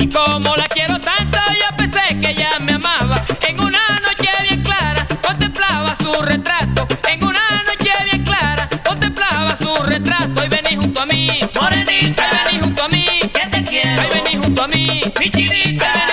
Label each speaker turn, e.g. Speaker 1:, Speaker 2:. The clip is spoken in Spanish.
Speaker 1: Como la quiero tanto, yo pensé que ella me amaba. En una noche bien clara, contemplaba su retrato. En una noche bien clara, contemplaba su retrato. Y vení junto a mí,
Speaker 2: Morenita,
Speaker 1: ay vení junto a mí,
Speaker 2: que te quiero,
Speaker 1: ay vení junto a mí,
Speaker 2: mi chinita.